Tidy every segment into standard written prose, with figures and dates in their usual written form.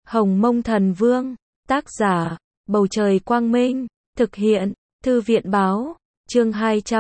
Hồng Mông Thần Vương, tác giả, Bầu Trời Quang Minh, thực hiện, Thư viện Báo, chương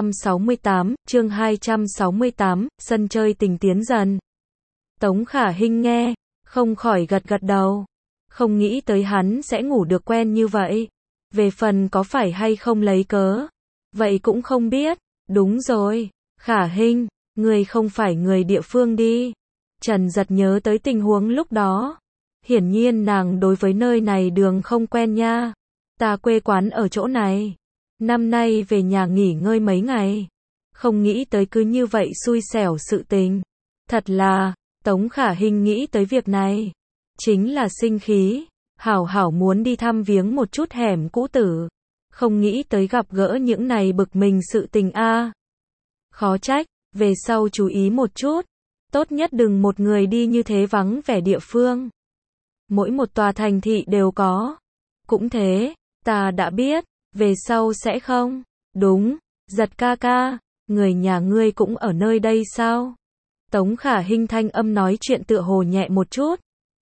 268, sân chơi tình tiến dần. Tống Khả Hinh nghe, không khỏi gật gật đầu. Không nghĩ tới hắn sẽ ngủ được quen như vậy. Về phần có phải hay không lấy cớ, vậy cũng không biết. Đúng rồi, Khả Hinh, người không phải người địa phương đi. Trần Giật nhớ tới tình huống lúc đó. Hiển nhiên nàng đối với nơi này đường không quen nha. Ta quê quán ở chỗ này. Năm nay về nhà nghỉ ngơi mấy ngày. Không nghĩ tới cứ như vậy xui xẻo sự tình. Thật là, Tống Khả Hinh nghĩ tới việc này. Chính là sinh khí. Hảo hảo muốn đi thăm viếng một chút hẻm cũ tử. Không nghĩ tới gặp gỡ những này bực mình sự tình a. Khó trách, về sau chú ý một chút. Tốt nhất đừng một người đi như thế vắng vẻ địa phương. Mỗi một tòa thành thị đều có. Cũng thế, ta đã biết, về sau sẽ không. Đúng, Giật ca ca, người nhà ngươi cũng ở nơi đây sao? Tống Khả Hinh thanh âm nói chuyện tựa hồ nhẹ một chút.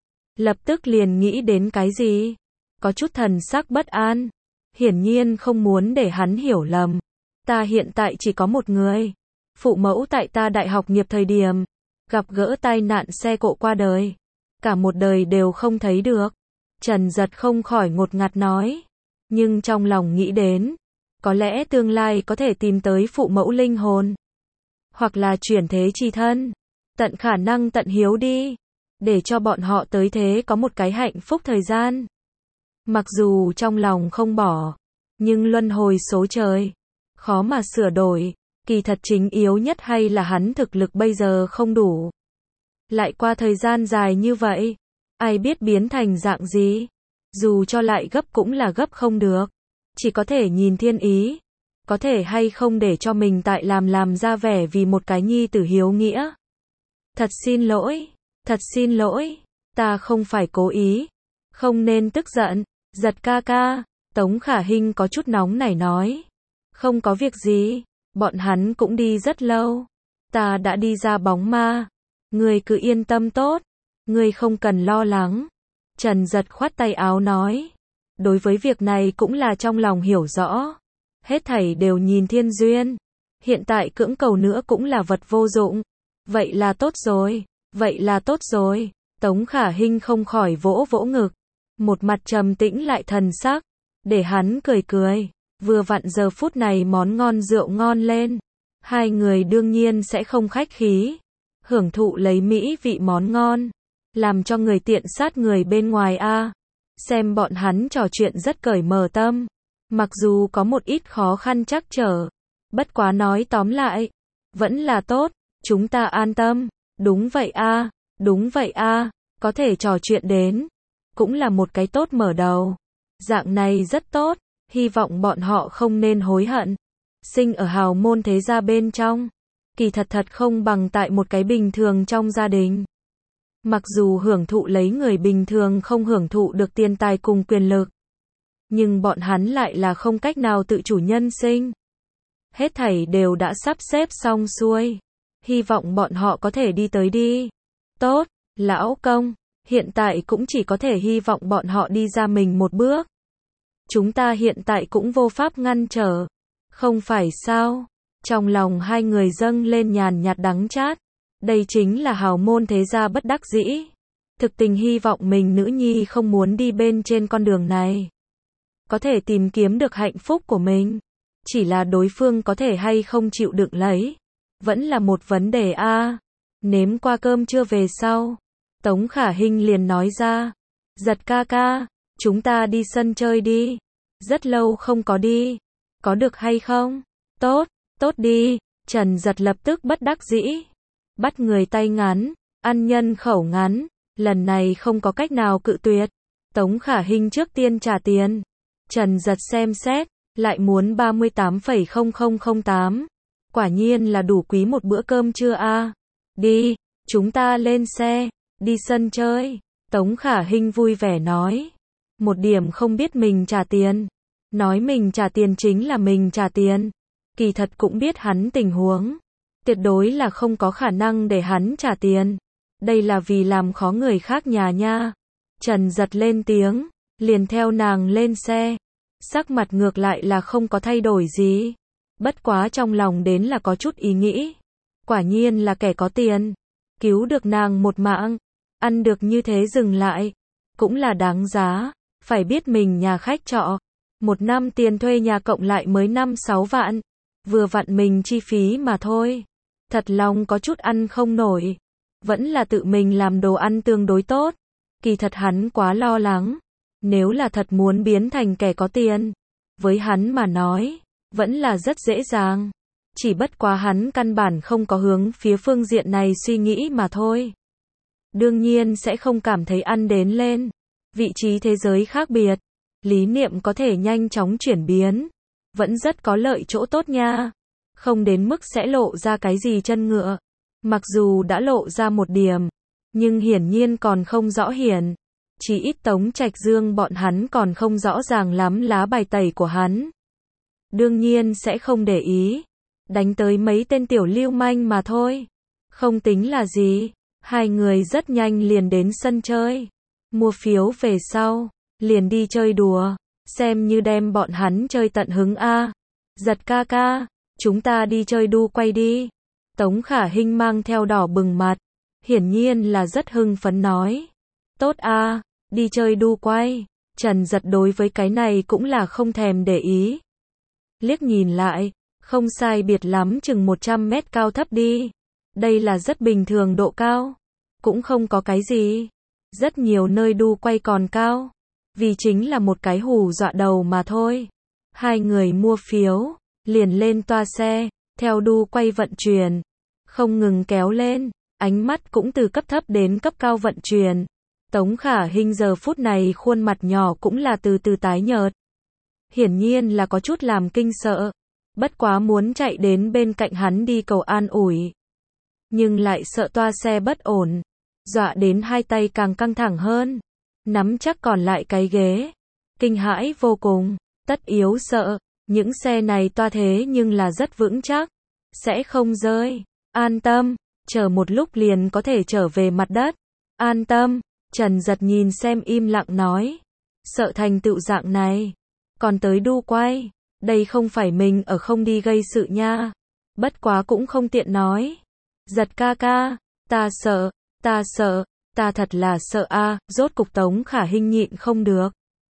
Lập tức liền nghĩ đến cái gì? Có chút thần sắc bất an. Hiển nhiên không muốn để hắn hiểu lầm. Ta hiện tại chỉ có một người. Phụ mẫu tại ta đại học nghiệp thời điểm, gặp gỡ tai nạn xe cộ qua đời. Cả một đời đều không thấy được. Trần Giật không khỏi ngột ngạt nói. Nhưng trong lòng nghĩ đến, có lẽ tương lai có thể tìm tới phụ mẫu linh hồn. Hoặc là chuyển thế chi thân. Tận khả năng tận hiếu đi. Để cho bọn họ tới thế có một cái hạnh phúc thời gian. Mặc dù trong lòng không bỏ, nhưng luân hồi số trời, khó mà sửa đổi. Kỳ thật chính yếu nhất hay là hắn thực lực bây giờ không đủ. Lại qua thời gian dài như vậy, ai biết biến thành dạng gì. Dù cho lại gấp cũng là gấp không được. Chỉ có thể nhìn thiên ý. Có thể hay không để cho mình tại làm ra vẻ vì một cái nhi tử hiếu nghĩa. Thật xin lỗi, ta không phải cố ý. Không nên tức giận, Giật ca ca. Tống Khả Hinh có chút nóng nảy nói. Không có việc gì, bọn hắn cũng đi rất lâu. Ta đã đi ra bóng ma. Ngươi cứ yên tâm tốt. Ngươi không cần lo lắng. Trần Giật khoát tay áo nói. Đối với việc này cũng là trong lòng hiểu rõ. Hết thảy đều nhìn thiên duyên. Hiện tại cưỡng cầu nữa cũng là vật vô dụng. Vậy là tốt rồi. Tống Khả Hinh không khỏi vỗ vỗ ngực. Một mặt trầm tĩnh lại thần sắc. Để hắn cười. Vừa vặn giờ phút này món ngon rượu ngon lên. Hai người đương nhiên sẽ không khách khí. Hưởng thụ lấy mỹ vị món ngon. Làm cho người tiện sát người bên ngoài a. Xem bọn hắn trò chuyện rất cởi mở tâm. Mặc dù có một ít khó khăn trắc trở. Bất quá nói tóm lại. Vẫn là tốt. Chúng ta an tâm. Đúng vậy a. Có thể trò chuyện đến. Cũng là một cái tốt mở đầu. Dạng này rất tốt. Hy vọng bọn họ không nên hối hận. Sinh ở hào môn thế gia bên trong. Kỳ thật không bằng tại một cái bình thường trong gia đình. Mặc dù hưởng thụ lấy người bình thường không hưởng thụ được tiền tài cùng quyền lực. Nhưng bọn hắn lại là không cách nào tự chủ nhân sinh. Hết thảy đều đã sắp xếp xong xuôi. Hy vọng bọn họ có thể đi tới đi. Tốt, lão công. Hiện tại cũng chỉ có thể hy vọng bọn họ đi ra mình một bước. Chúng ta hiện tại cũng vô pháp ngăn trở. Không phải sao? Trong lòng hai người dâng lên nhàn nhạt đắng chát. Đây chính là hào môn thế gia bất đắc dĩ. Thực tình hy vọng mình nữ nhi không muốn đi bên trên con đường này. Có thể tìm kiếm được hạnh phúc của mình. Chỉ là đối phương có thể hay không chịu đựng lấy. Vẫn là một vấn đề a. Nếm qua cơm trưa về sau. Tống Khả Hinh liền nói ra. Giật ca ca, chúng ta đi sân chơi đi. Rất lâu không có đi. Có được hay không? Tốt đi. Trần Giật lập tức bất đắc dĩ. Bắt người tay ngắn, ăn nhân khẩu ngắn. Lần này không có cách nào cự tuyệt. Tống Khả Hinh trước tiên trả tiền. Trần Giật xem xét, lại muốn 38,0008. Quả nhiên là đủ quý một bữa cơm trưa a. Đi, chúng ta lên xe, đi sân chơi. Tống Khả Hinh vui vẻ nói. Một điểm không biết mình trả tiền. Nói mình trả tiền chính là mình trả tiền. Kỳ thật cũng biết hắn tình huống. Tuyệt đối là không có khả năng để hắn trả tiền. Đây là vì làm khó người khác nhà nha. Trần Giật lên tiếng, liền theo nàng lên xe. Sắc mặt ngược lại là không có thay đổi gì. Bất quá trong lòng đến là có chút ý nghĩ. Quả nhiên là kẻ có tiền. Cứu được nàng một mạng. Ăn được như thế dừng lại. Cũng là đáng giá. Phải biết mình nhà khách trọ. Một năm tiền thuê nhà cộng lại mới 5-6 vạn. Vừa vặn mình chi phí mà thôi. Thật lòng có chút ăn không nổi. Vẫn là tự mình làm đồ ăn tương đối tốt. Kỳ thật hắn quá lo lắng. Nếu là thật muốn biến thành kẻ có tiền. Với hắn mà nói. Vẫn là rất dễ dàng. Chỉ bất quá hắn căn bản không có hướng phía phương diện này suy nghĩ mà thôi. Đương nhiên sẽ không cảm thấy ăn đến lên. Vị trí thế giới khác biệt. Lý niệm có thể nhanh chóng chuyển biến. Vẫn rất có lợi chỗ tốt nha. Không đến mức sẽ lộ ra cái gì chân ngựa. Mặc dù đã lộ ra một điểm. Nhưng hiển nhiên còn không rõ hiển. Chỉ ít Tống Trạch Dương bọn hắn còn không rõ ràng lắm lá bài tẩy của hắn. Đương nhiên sẽ không để ý. Đánh tới mấy tên tiểu lưu manh mà thôi. Không tính là gì. Hai người rất nhanh liền đến sân chơi. Mua phiếu về sau. Liền đi chơi đùa. Xem như đem bọn hắn chơi tận hứng a. Giật ca ca. Chúng ta đi chơi đu quay đi. Tống Khả Hinh mang theo đỏ bừng mặt. Hiển nhiên là rất hưng phấn nói. Tốt a, đi chơi đu quay. Trần Giật đối với cái này cũng là không thèm để ý. Liếc nhìn lại. Không sai biệt lắm chừng 100 mét cao thấp đi. Đây là rất bình thường độ cao. Cũng không có cái gì. Rất nhiều nơi đu quay còn cao. Vì chính là một cái hù dọa đầu mà thôi. Hai người mua phiếu. Liền lên toa xe. Theo đu quay vận chuyển. Không ngừng kéo lên. Ánh mắt cũng từ cấp thấp đến cấp cao vận chuyển. Tống Khả Hinh giờ phút này khuôn mặt nhỏ cũng là từ từ tái nhợt. Hiển nhiên là có chút làm kinh sợ. Bất quá muốn chạy đến bên cạnh hắn đi cầu an ủi. Nhưng lại sợ toa xe bất ổn. Dọa đến hai tay càng căng thẳng hơn. Nắm chắc còn lại cái ghế. Kinh hãi vô cùng. Tất yếu sợ. Những xe này toa thế nhưng là rất vững chắc. Sẽ không rơi. An tâm. Chờ một lúc liền có thể trở về mặt đất. An tâm. Trần Giật nhìn xem im lặng nói. Sợ thành tựu dạng này. Còn tới đu quay. Đây không phải mình ở không đi gây sự nha. Bất quá cũng không tiện nói. Giật ca ca. Ta sợ. Ta sợ. Ta thật là sợ a. Rốt cục Tống Khả Hinh nhịn không được.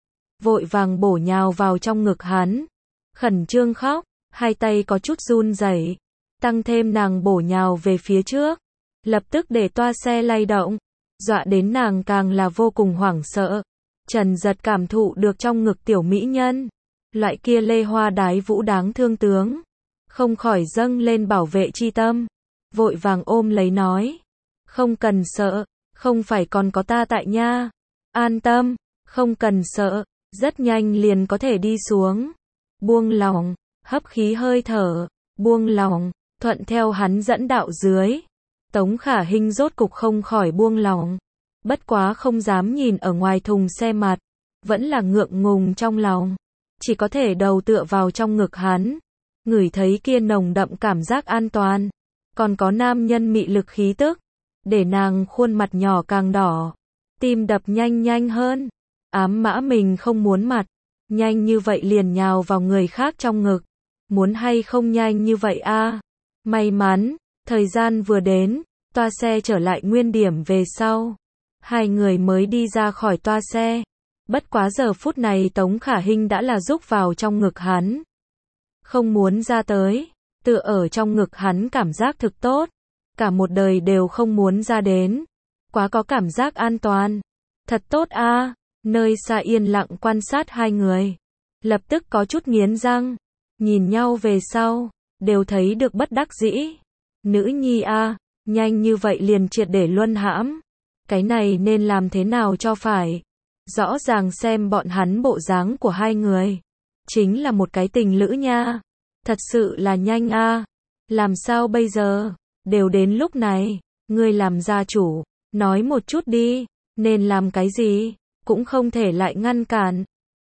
Vội vàng bổ nhào vào trong ngực hắn. Khẩn trương khóc. Hai tay có chút run rẩy. Tăng thêm nàng bổ nhào về phía trước. Lập tức để toa xe lay động. Dọa đến nàng càng là vô cùng hoảng sợ. Trần Giật cảm thụ được trong ngực tiểu mỹ nhân. Loại kia lê hoa đái vũ đáng thương tướng. Không khỏi dâng lên bảo vệ chi tâm. Vội vàng ôm lấy nói. Không cần sợ. Không phải còn có ta tại nha. An tâm. Không cần sợ. Rất nhanh liền có thể đi xuống. Buông lỏng. Hấp khí hơi thở. Buông lỏng. Thuận theo hắn dẫn đạo dưới. Tống Khả Hinh rốt cục không khỏi buông lỏng. Bất quá không dám nhìn ở ngoài thùng xe mặt. Vẫn là ngượng ngùng trong lòng. Chỉ có thể đầu tựa vào trong ngực hắn. Ngửi thấy kia nồng đậm cảm giác an toàn. Còn có nam nhân mị lực khí tức. Để nàng khuôn mặt nhỏ càng đỏ. Tim đập nhanh nhanh hơn. Ám mã mình không muốn mặt. Nhanh như vậy liền nhào vào người khác trong ngực. Muốn hay không nhanh như vậy a? May mắn, thời gian vừa đến, toa xe trở lại nguyên điểm về sau. Hai người mới đi ra khỏi toa xe. Bất quá giờ phút này Tống Khả Hinh đã là rúc vào trong ngực hắn. Không muốn ra tới, tựa ở trong ngực hắn cảm giác thực tốt. Cả một đời đều không muốn ra đến. Quá có cảm giác an toàn. Thật tốt a. Nơi xa yên lặng quan sát hai người. Lập tức có chút nghiến răng. Nhìn nhau về sau. Đều thấy được bất đắc dĩ. Nữ nhi a, nhanh như vậy liền triệt để luân hãm. Cái này nên làm thế nào cho phải. Rõ ràng xem bọn hắn bộ dáng của hai người. Chính là một cái tình lữ nha. Thật sự là nhanh a. Làm sao bây giờ? Đều đến lúc này. Ngươi làm gia chủ. Nói một chút đi. Nên làm cái gì? Cũng không thể lại ngăn cản.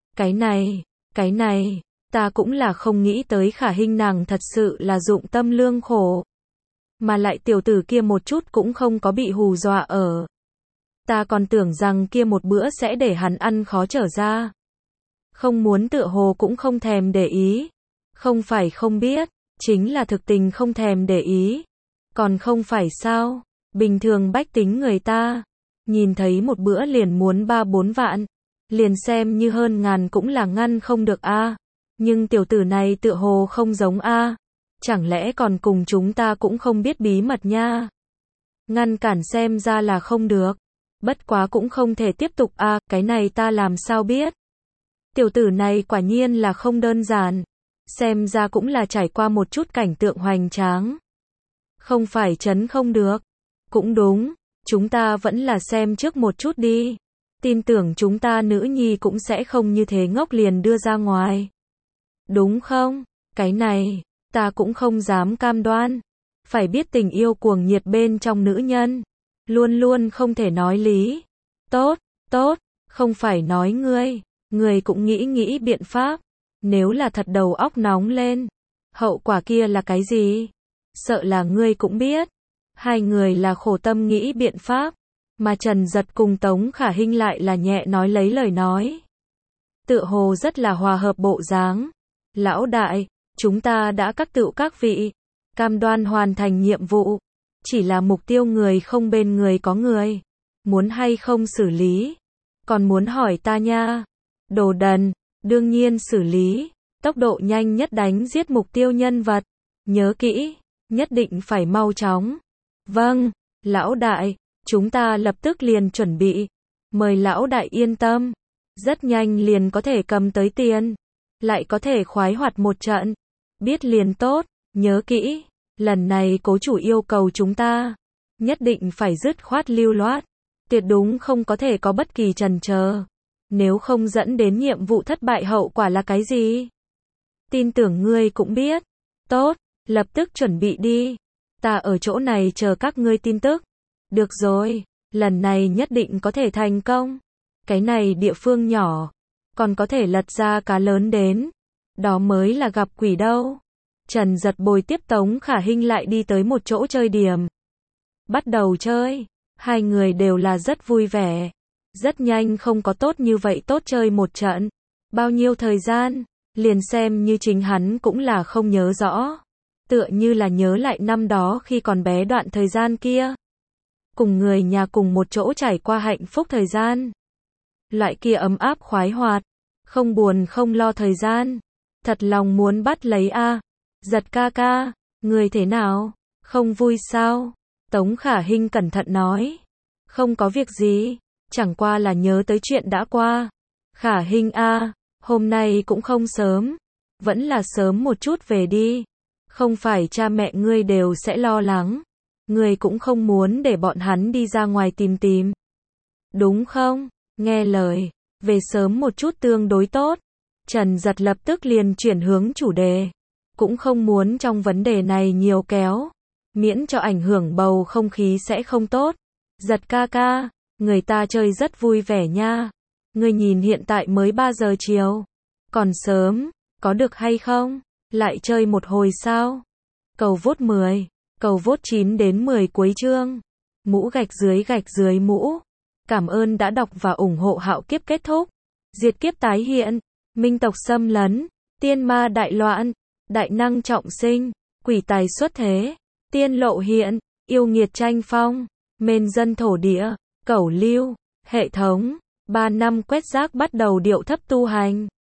Cái này. Ta cũng là không nghĩ tới Khả Hinh nàng thật sự là dụng tâm lương khổ. Mà lại tiểu tử kia một chút cũng không có bị hù dọa ở. Ta còn tưởng rằng kia một bữa sẽ để hắn ăn khó trở ra. Không muốn tựa hồ cũng không thèm để ý. Không phải không biết, chính là thực tình không thèm để ý. Còn không phải sao, bình thường bách tính người ta, nhìn thấy một bữa liền muốn 3-4 vạn, liền xem như hơn ngàn cũng là ngăn không được a. Nhưng tiểu tử này tựa hồ không giống a. Chẳng lẽ còn cùng chúng ta cũng không biết bí mật nha. Ngăn cản xem ra là không được. Bất quá cũng không thể tiếp tục a, cái này ta làm sao biết. Tiểu tử này quả nhiên là không đơn giản. Xem ra cũng là trải qua một chút cảnh tượng hoành tráng. Không phải chấn không được. Cũng đúng, chúng ta vẫn là xem trước một chút đi. Tin tưởng chúng ta nữ nhi cũng sẽ không như thế ngốc liền đưa ra ngoài. Đúng không? Cái này, ta cũng không dám cam đoan. Phải biết tình yêu cuồng nhiệt bên trong nữ nhân. Luôn luôn không thể nói lý. Tốt, tốt, không phải nói ngươi cũng nghĩ biện pháp. Nếu là thật đầu óc nóng lên, hậu quả kia là cái gì? Sợ là ngươi cũng biết. Hai người là khổ tâm nghĩ biện pháp, mà Trần Giật cùng Tống Khả Hinh lại là nhẹ nói lấy lời nói. Tựa hồ rất là hòa hợp bộ dáng. Lão đại, chúng ta đã các tựu các vị, cam đoan hoàn thành nhiệm vụ. Chỉ là mục tiêu người không bên người có người. Muốn hay không xử lý? Còn muốn hỏi ta nha. Đồ đần, đương nhiên xử lý. Tốc độ nhanh nhất đánh giết mục tiêu nhân vật. Nhớ kỹ, nhất định phải mau chóng. Vâng, lão đại, chúng ta lập tức liền chuẩn bị. Mời lão đại yên tâm. Rất nhanh liền có thể cầm tới tiền. Lại có thể khoái hoạt một trận. Biết liền tốt, nhớ kỹ. Lần này cố chủ yêu cầu chúng ta. Nhất định phải dứt khoát lưu loát. Tuyệt đúng không có thể có bất kỳ chần chờ. Nếu không dẫn đến nhiệm vụ thất bại hậu quả là cái gì? Tin tưởng ngươi cũng biết. Tốt, lập tức chuẩn bị đi. Ta ở chỗ này chờ các ngươi tin tức. Được rồi, lần này nhất định có thể thành công. Cái này địa phương nhỏ, còn có thể lật ra cá lớn đến. Đó mới là gặp quỷ đâu. Trần Giật bồi tiếp Tống Khả Hinh lại đi tới một chỗ chơi điểm. Bắt đầu chơi, hai người đều là rất vui vẻ. Rất nhanh không có tốt như vậy tốt chơi một trận. Bao nhiêu thời gian, liền xem như chính hắn cũng là không nhớ rõ. Tựa như là nhớ lại năm đó khi còn bé đoạn thời gian kia. Cùng người nhà cùng một chỗ trải qua hạnh phúc thời gian. Loại kia ấm áp khoái hoạt, không buồn không lo thời gian. Thật lòng muốn bắt lấy a. Giật ca ca, người thế nào? Không vui sao? Tống Khả Hinh cẩn thận nói. Không có việc gì, chẳng qua là nhớ tới chuyện đã qua. Khả Hinh a, hôm nay cũng không sớm. Vẫn là sớm một chút về đi. Không phải cha mẹ ngươi đều sẽ lo lắng. Ngươi cũng không muốn để bọn hắn đi ra ngoài tìm. Đúng không? Nghe lời, về sớm một chút tương đối tốt. Trần Giật lập tức liền chuyển hướng chủ đề. Cũng không muốn trong vấn đề này nhiều kéo. Miễn cho ảnh hưởng bầu không khí sẽ không tốt. Giật ca ca, người ta chơi rất vui vẻ nha. Ngươi nhìn hiện tại mới 3 giờ chiều. Còn sớm, có được hay không? Lại chơi một hồi sao? Cầu vote 10, cầu vote 9 đến 10 cuối chương. Mũ gạch dưới mũ. Cảm ơn đã đọc và ủng hộ Hạo Kiếp kết thúc. Diệt kiếp tái hiện, minh tộc xâm lấn, tiên ma đại loạn, đại năng trọng sinh, quỷ tài xuất thế, tiên lộ hiện, yêu nghiệt tranh phong, mên dân thổ địa, cẩu lưu, hệ thống, 3 năm quét rác bắt đầu điệu thấp tu hành.